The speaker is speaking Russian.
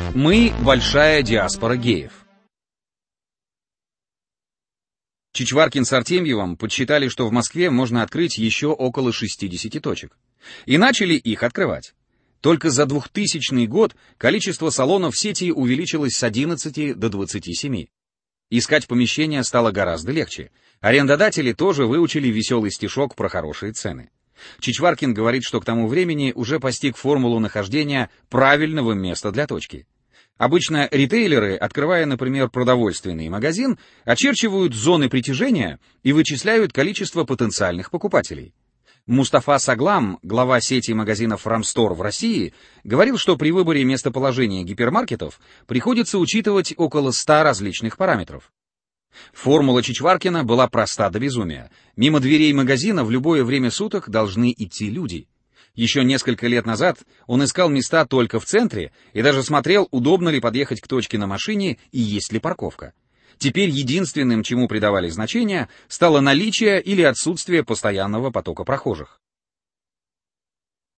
Мы – большая диаспора геев. Чичваркин с Артемьевым подсчитали, что в Москве можно открыть еще около 60 точек. И начали их открывать. Только за 2000 год количество салонов сети увеличилось с 11 до 27. Искать помещения стало гораздо легче. Арендодатели тоже выучили веселый стишок про хорошие цены. Чичваркин говорит, что к тому времени уже постиг формулу нахождения правильного места для точки. Обычно ритейлеры, открывая, например, продовольственный магазин, очерчивают зоны притяжения и вычисляют количество потенциальных покупателей. Мустафа Саглам, глава сети магазинов Рамстор в России, говорил, что при выборе местоположения гипермаркетов приходится учитывать около 100 различных параметров. Формула Чичваркина была проста до безумия. Мимо дверей магазина в любое время суток должны идти люди. Еще несколько лет назад он искал места только в центре и даже смотрел, удобно ли подъехать к точке на машине и есть ли парковка. Теперь единственным, чему придавали значение, стало наличие или отсутствие постоянного потока прохожих.